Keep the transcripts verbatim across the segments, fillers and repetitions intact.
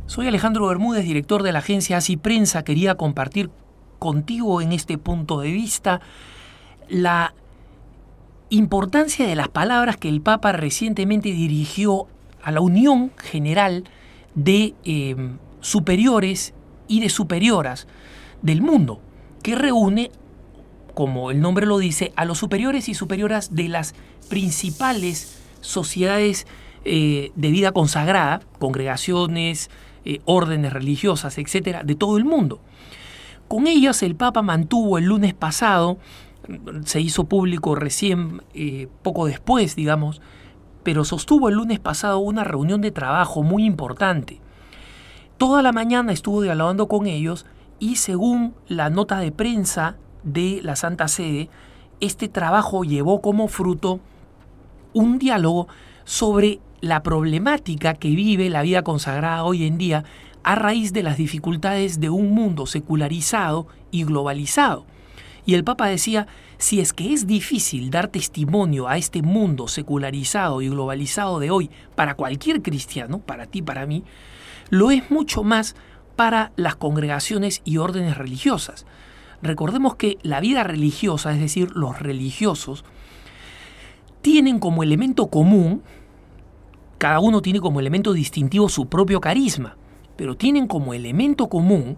Soy Alejandro Bermúdez, director de la agencia Así Prensa. Quería compartir contigo en este punto de vista la importancia de las palabras que el Papa recientemente dirigió a la Unión General de eh, Superiores y de Superioras del mundo, que reúne, como el nombre lo dice, a los superiores y superioras de las principales sociedades eh, de vida consagrada, congregaciones, eh, órdenes religiosas, etcétera, de todo el mundo. Con ellas el Papa mantuvo el lunes pasado, se hizo público recién, eh, poco después, digamos, pero sostuvo el lunes pasado una reunión de trabajo muy importante. Toda la mañana estuvo dialogando con ellos y, según la nota de prensa de la Santa Sede, este trabajo llevó como fruto un diálogo sobre la problemática que vive la vida consagrada hoy en día a raíz de las dificultades de un mundo secularizado y globalizado. Y el Papa decía, si es que es difícil dar testimonio a este mundo secularizado y globalizado de hoy para cualquier cristiano, para ti, para mí, lo es mucho más para las congregaciones y órdenes religiosas. Recordemos que la vida religiosa, es decir, los religiosos, tienen como elemento común, cada uno tiene como elemento distintivo su propio carisma, pero tienen como elemento común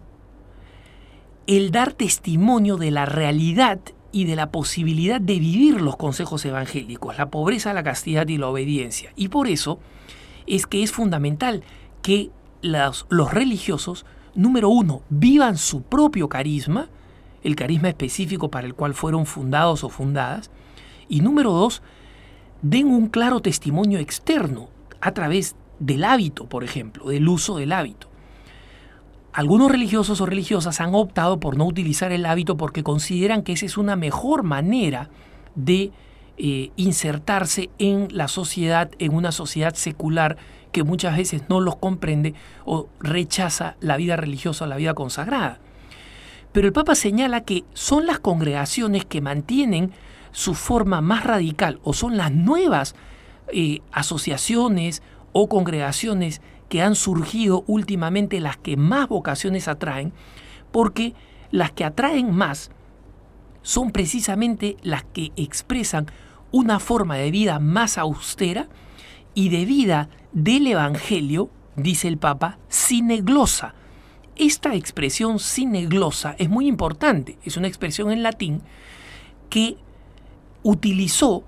el dar testimonio de la realidad y de la posibilidad de vivir los consejos evangélicos, la pobreza, la castidad y la obediencia. Y por eso es que es fundamental que los, los religiosos, número uno, vivan su propio carisma, el carisma específico para el cual fueron fundados o fundadas, y número dos, den un claro testimonio externo a través del hábito, por ejemplo, del uso del hábito. Algunos religiosos o religiosas han optado por no utilizar el hábito porque consideran que esa es una mejor manera de eh, insertarse en la sociedad, en una sociedad secular que muchas veces no los comprende o rechaza la vida religiosa, la vida consagrada. Pero el Papa señala que son las congregaciones que mantienen su forma más radical o son las nuevas eh, asociaciones o congregaciones que han surgido últimamente las que más vocaciones atraen, porque las que atraen más son precisamente las que expresan una forma de vida más austera y de vida del Evangelio, dice el Papa, sine glossa. Esta expresión sine glossa es muy importante, es una expresión en latín que utilizó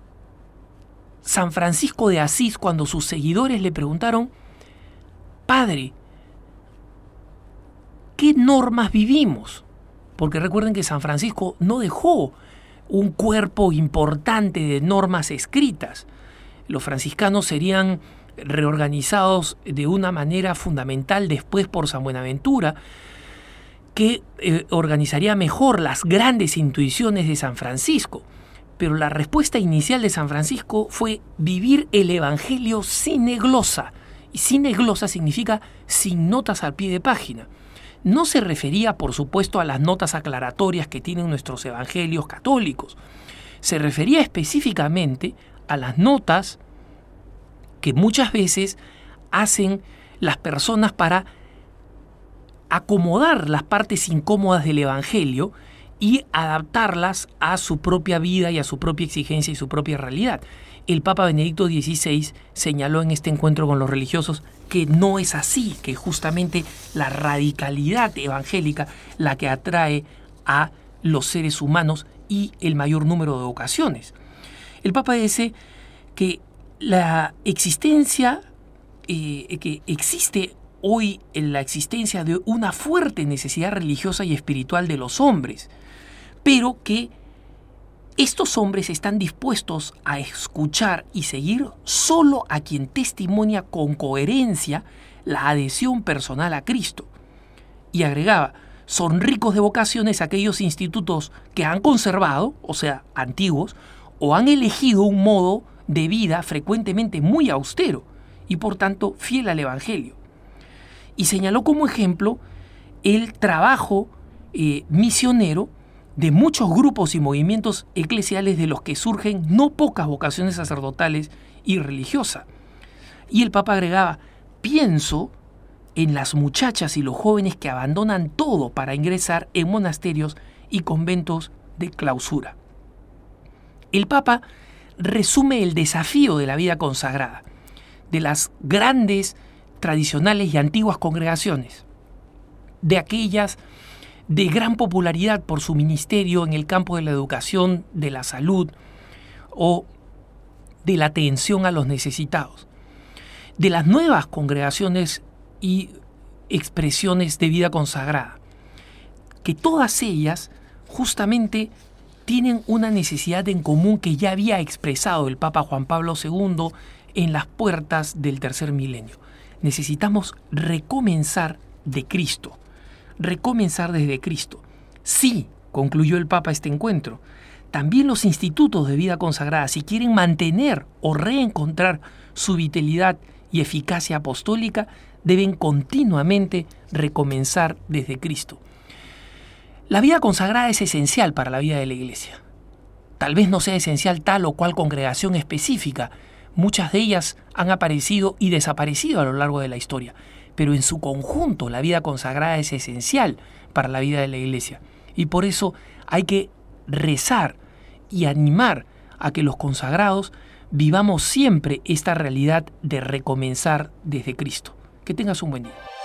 San Francisco de Asís cuando sus seguidores le preguntaron: Padre, ¿qué normas vivimos? Porque recuerden que San Francisco no dejó un cuerpo importante de normas escritas. Los franciscanos serían reorganizados de una manera fundamental después por San Buenaventura, que eh, organizaría mejor las grandes intuiciones de San Francisco. Pero la respuesta inicial de San Francisco fue vivir el Evangelio sine glossa. Y sine glossa significa sin notas al pie de página. No se refería, por supuesto, a las notas aclaratorias que tienen nuestros evangelios católicos. Se refería específicamente a las notas que muchas veces hacen las personas para acomodar las partes incómodas del evangelio y adaptarlas a su propia vida y a su propia exigencia y su propia realidad. El Papa Benedicto dieciséis señaló en este encuentro con los religiosos que no es así, que justamente la radicalidad evangélica la que atrae a los seres humanos y el mayor número de vocaciones. El Papa dice que la existencia, eh, que existe hoy en la existencia de una fuerte necesidad religiosa y espiritual de los hombres, pero que estos hombres están dispuestos a escuchar y seguir solo a quien testimonia con coherencia la adhesión personal a Cristo. Y agregaba, son ricos de vocaciones aquellos institutos que han conservado, o sea, antiguos, o han elegido un modo de vida frecuentemente muy austero y por tanto fiel al Evangelio. Y señaló como ejemplo el trabajo eh, misionero de muchos grupos y movimientos eclesiales de los que surgen no pocas vocaciones sacerdotales y religiosas. Y el Papa agregaba, pienso en las muchachas y los jóvenes que abandonan todo para ingresar en monasterios y conventos de clausura. El Papa resume el desafío de la vida consagrada, de las grandes, tradicionales y antiguas congregaciones, de aquellas de gran popularidad por su ministerio en el campo de la educación, de la salud o de la atención a los necesitados, de las nuevas congregaciones y expresiones de vida consagrada, que todas ellas justamente tienen una necesidad en común que ya había expresado el Papa Juan Pablo segundo en las puertas del tercer milenio. Necesitamos recomenzar de Cristo, recomenzar desde Cristo. Sí, concluyó el Papa este encuentro, también los institutos de vida consagrada, si quieren mantener o reencontrar su vitalidad y eficacia apostólica, deben continuamente recomenzar desde Cristo. La vida consagrada es esencial para la vida de la Iglesia. Tal vez no sea esencial tal o cual congregación específica. Muchas de ellas han aparecido y desaparecido a lo largo de la historia. Pero en su conjunto la vida consagrada es esencial para la vida de la Iglesia. Y por eso hay que rezar y animar a que los consagrados vivamos siempre esta realidad de recomenzar desde Cristo. Que tengas un buen día.